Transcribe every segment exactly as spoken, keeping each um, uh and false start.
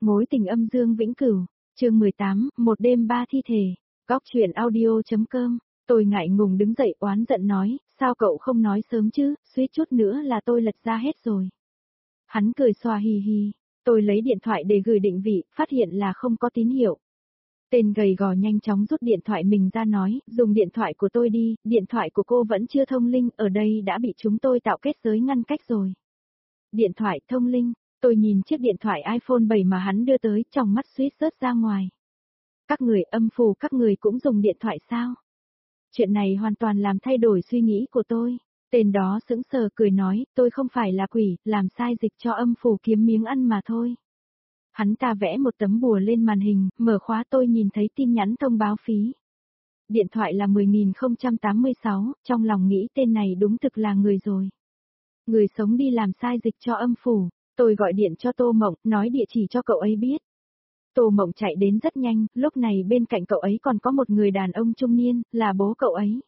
Mối tình âm dương vĩnh cửu, chương mười tám, một đêm ba thi thể, góc truyện audio.com, tôi ngại ngùng đứng dậy oán giận nói, sao cậu không nói sớm chứ, suýt chút nữa là tôi lật ra hết rồi. Hắn cười xòa hì hì, tôi lấy điện thoại để gửi định vị, phát hiện là không có tín hiệu. Tên gầy gò nhanh chóng rút điện thoại mình ra nói, dùng điện thoại của tôi đi, điện thoại của cô vẫn chưa thông linh, ở đây đã bị chúng tôi tạo kết giới ngăn cách rồi. Điện thoại thông linh, tôi nhìn chiếc điện thoại iPhone bảy mà hắn đưa tới, trong mắt suýt rớt ra ngoài. Các người âm phù các người cũng dùng điện thoại sao? Chuyện này hoàn toàn làm thay đổi suy nghĩ của tôi. Tên đó sững sờ cười nói, tôi không phải là quỷ, làm sai dịch cho âm phù kiếm miếng ăn mà thôi. Hắn ta vẽ một tấm bùa lên màn hình, mở khóa tôi nhìn thấy tin nhắn thông báo phí. Điện thoại là mười nghìn không trăm tám mươi sáu, trong lòng nghĩ tên này đúng thực là người rồi. Người sống đi làm sai dịch cho âm phủ, tôi gọi điện cho Tô Mộng, nói địa chỉ cho cậu ấy biết. Tô Mộng chạy đến rất nhanh, lúc này bên cạnh cậu ấy còn có một người đàn ông trung niên, là bố cậu ấy.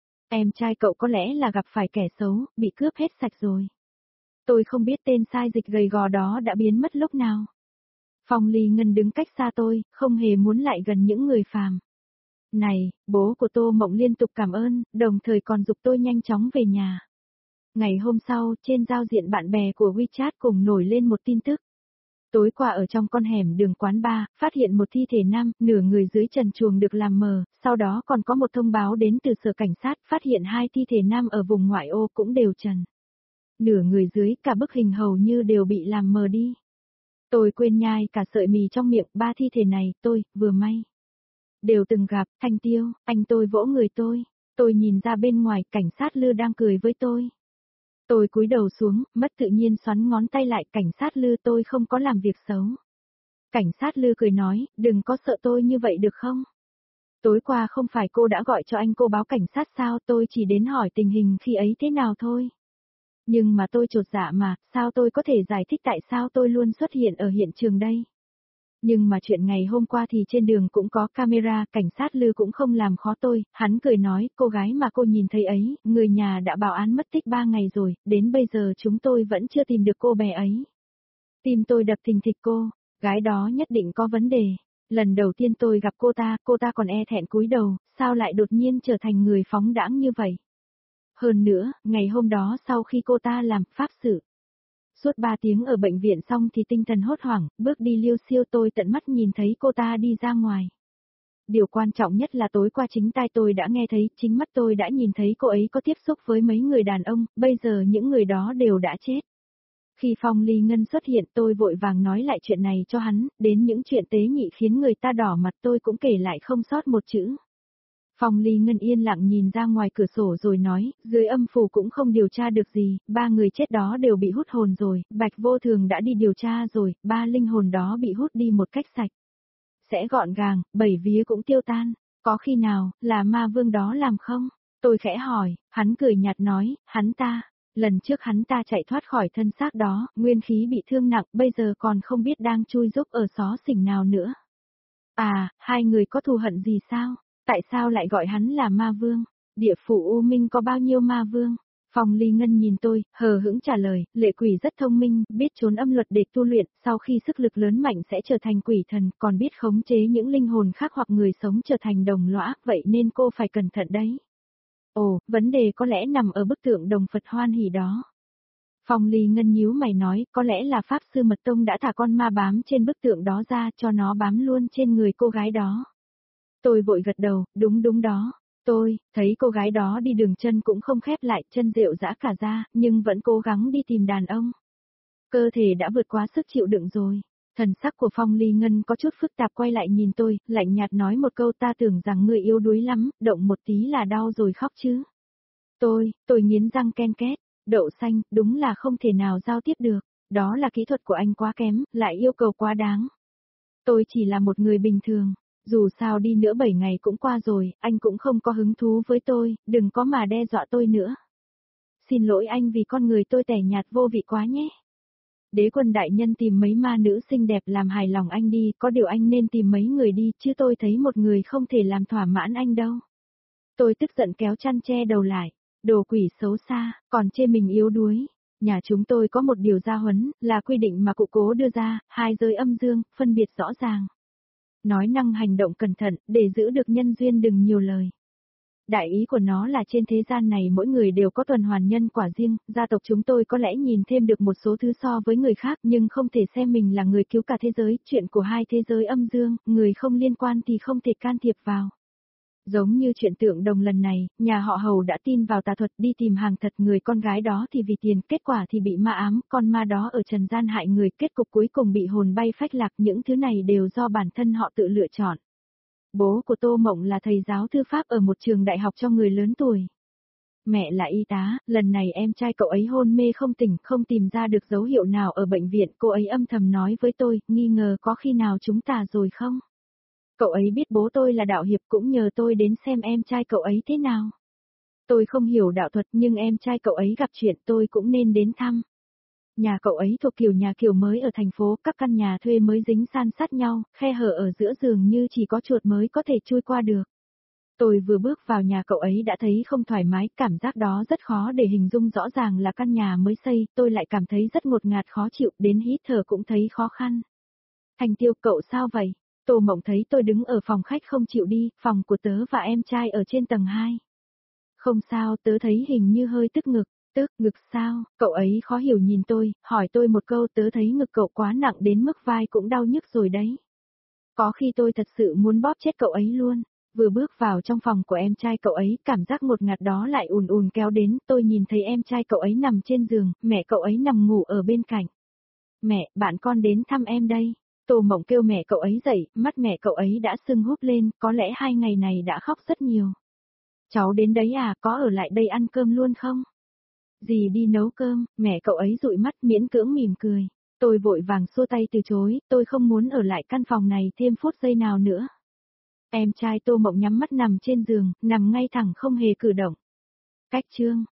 Em trai cậu có lẽ là gặp phải kẻ xấu, bị cướp hết sạch rồi. Tôi không biết tên sai dịch gầy gò đó đã biến mất lúc nào. Phong Ly Ngân đứng cách xa tôi, không hề muốn lại gần những người phàm. Này, bố của Tô Mộng liên tục cảm ơn, đồng thời còn giục tôi nhanh chóng về nhà. Ngày hôm sau, trên giao diện bạn bè của WeChat cùng nổi lên một tin tức. Tối qua ở trong con hẻm đường quán bar, phát hiện một thi thể nam, nửa người dưới trần truồng được làm mờ, sau đó còn có một thông báo đến từ sở cảnh sát, phát hiện hai thi thể nam ở vùng ngoại ô cũng đều trần. Nửa người dưới, cả bức hình hầu như đều bị làm mờ đi. Tôi quên nhai cả sợi mì trong miệng, ba thi thể này, tôi, vừa may. Đều từng gặp, Thanh Tiêu, anh tôi vỗ người tôi, tôi nhìn ra bên ngoài, cảnh sát Lư đang cười với tôi. Tôi cúi đầu xuống, mất tự nhiên xoắn ngón tay lại, cảnh sát Lư tôi không có làm việc xấu. Cảnh sát Lư cười nói, đừng có sợ tôi như vậy được không? Tối qua không phải cô đã gọi cho anh cô báo cảnh sát sao, tôi chỉ đến hỏi tình hình khi ấy thế nào thôi. Nhưng mà tôi chột dạ mà, sao tôi có thể giải thích tại sao tôi luôn xuất hiện ở hiện trường đây? Nhưng mà chuyện ngày hôm qua thì trên đường cũng có camera, cảnh sát Lư cũng không làm khó tôi, hắn cười nói, cô gái mà cô nhìn thấy ấy, người nhà đã báo án mất tích ba ngày rồi, đến bây giờ chúng tôi vẫn chưa tìm được cô bé ấy. Tim tôi đập thình thịch cô, gái đó nhất định có vấn đề. Lần đầu tiên tôi gặp cô ta, cô ta còn e thẹn cúi đầu, sao lại đột nhiên trở thành người phóng đãng như vậy? Hơn nữa, ngày hôm đó sau khi cô ta làm pháp sự, suốt ba tiếng ở bệnh viện xong thì tinh thần hốt hoảng, bước đi liêu xiêu tôi tận mắt nhìn thấy cô ta đi ra ngoài. Điều quan trọng nhất là tối qua chính tai tôi đã nghe thấy, chính mắt tôi đã nhìn thấy cô ấy có tiếp xúc với mấy người đàn ông, bây giờ những người đó đều đã chết. Khi Phong Ly Ngân xuất hiện tôi vội vàng nói lại chuyện này cho hắn, đến những chuyện tế nhị khiến người ta đỏ mặt tôi cũng kể lại không sót một chữ. Phong Ly Ngân yên lặng nhìn ra ngoài cửa sổ rồi nói, dưới âm phủ cũng không điều tra được gì, ba người chết đó đều bị hút hồn rồi, Bạch Vô Thường đã đi điều tra rồi, ba linh hồn đó bị hút đi một cách sạch. Sẽ gọn gàng, bảy vía cũng tiêu tan, có khi nào, là ma vương đó làm không? Tôi khẽ hỏi, hắn cười nhạt nói, hắn ta, lần trước hắn ta chạy thoát khỏi thân xác đó, nguyên khí bị thương nặng, bây giờ còn không biết đang chui rúc ở xó xỉnh nào nữa. À, hai người có thù hận gì sao? Tại sao lại gọi hắn là ma vương? Địa phủ U Minh có bao nhiêu ma vương? Phong Ly Ngân nhìn tôi, hờ hững trả lời, lệ quỷ rất thông minh, biết trốn âm luật để tu luyện, sau khi sức lực lớn mạnh sẽ trở thành quỷ thần, còn biết khống chế những linh hồn khác hoặc người sống trở thành đồng lõa, vậy nên cô phải cẩn thận đấy. Ồ, vấn đề có lẽ nằm ở bức tượng đồng Phật hoan hỷ đó. Phong Ly Ngân nhíu mày nói, có lẽ là Pháp Sư Mật Tông đã thả con ma bám trên bức tượng đó ra cho nó bám luôn trên người cô gái đó. Tôi vội gật đầu, đúng đúng đó. Tôi, thấy cô gái đó đi đường chân cũng không khép lại, chân rệu rã cả ra, nhưng vẫn cố gắng đi tìm đàn ông. Cơ thể đã vượt quá sức chịu đựng rồi. Thần sắc của Phong Ly Ngân có chút phức tạp quay lại nhìn tôi, lạnh nhạt nói một câu ta tưởng rằng người yếu đuối lắm, động một tí là đau rồi khóc chứ. Tôi, tôi nghiến răng ken két, đậu xanh, đúng là không thể nào giao tiếp được, đó là kỹ thuật của anh quá kém, lại yêu cầu quá đáng. Tôi chỉ là một người bình thường. Dù sao đi nữa bảy ngày cũng qua rồi, anh cũng không có hứng thú với tôi, đừng có mà đe dọa tôi nữa. Xin lỗi anh vì con người tôi tẻ nhạt vô vị quá nhé. Đế Quân đại nhân tìm mấy ma nữ xinh đẹp làm hài lòng anh đi, có điều anh nên tìm mấy người đi, chứ tôi thấy một người không thể làm thỏa mãn anh đâu. Tôi tức giận kéo chăn che đầu lại, đồ quỷ xấu xa, còn chê mình yếu đuối. Nhà chúng tôi có một điều gia huấn, là quy định mà cụ cố đưa ra, hai giới âm dương, phân biệt rõ ràng. Nói năng hành động cẩn thận, để giữ được nhân duyên đừng nhiều lời. Đại ý của nó là trên thế gian này mỗi người đều có tuần hoàn nhân quả riêng, gia tộc chúng tôi có lẽ nhìn thêm được một số thứ so với người khác nhưng không thể xem mình là người cứu cả thế giới, chuyện của hai thế giới âm dương, người không liên quan thì không thể can thiệp vào. Giống như chuyện tượng đồng lần này, nhà họ Hầu đã tin vào tà thuật đi tìm hàng thật người con gái đó thì vì tiền, kết quả thì bị ma ám, con ma đó ở trần gian hại người, kết cục cuối cùng bị hồn bay phách lạc, những thứ này đều do bản thân họ tự lựa chọn. Bố của Tô Mộng là thầy giáo thư pháp ở một trường đại học cho người lớn tuổi. Mẹ là y tá, lần này em trai cậu ấy hôn mê không tỉnh, không tìm ra được dấu hiệu nào ở bệnh viện, cô ấy âm thầm nói với tôi, nghi ngờ có khi nào chúng ta rồi không? Cậu ấy biết bố tôi là đạo hiệp cũng nhờ tôi đến xem em trai cậu ấy thế nào. Tôi không hiểu đạo thuật nhưng em trai cậu ấy gặp chuyện tôi cũng nên đến thăm. Nhà cậu ấy thuộc kiểu nhà kiểu mới ở thành phố, các căn nhà thuê mới dính san sát nhau, khe hở ở giữa giường như chỉ có chuột mới có thể chui qua được. Tôi vừa bước vào nhà cậu ấy đã thấy không thoải mái, cảm giác đó rất khó để hình dung, rõ ràng là căn nhà mới xây, tôi lại cảm thấy rất ngột ngạt khó chịu, đến hít thở cũng thấy khó khăn. Thành Tiêu, cậu sao vậy? Tô Mộng thấy tôi đứng ở phòng khách không chịu đi, phòng của tớ và em trai ở trên tầng hai. Không sao, tớ thấy hình như hơi tức ngực. Tức ngực sao? Cậu ấy khó hiểu nhìn tôi, hỏi tôi một câu, tớ thấy ngực cậu quá nặng đến mức vai cũng đau nhức rồi đấy. Có khi tôi thật sự muốn bóp chết cậu ấy luôn. Vừa bước vào trong phòng của em trai cậu ấy, cảm giác ngột ngạt đó lại ùn ùn kéo đến, tôi nhìn thấy em trai cậu ấy nằm trên giường, mẹ cậu ấy nằm ngủ ở bên cạnh. Mẹ, bạn con đến thăm em đây. Tô Mộng kêu mẹ cậu ấy dậy, mắt mẹ cậu ấy đã sưng húp lên, có lẽ hai ngày này đã khóc rất nhiều. Cháu đến đấy à, có ở lại đây ăn cơm luôn không? Dì đi nấu cơm, mẹ cậu ấy dụi mắt miễn cưỡng mỉm cười. Tôi vội vàng xua tay từ chối, tôi không muốn ở lại căn phòng này thêm phút giây nào nữa. Em trai Tô Mộng nhắm mắt nằm trên giường, nằm ngay thẳng không hề cử động. Cách chương.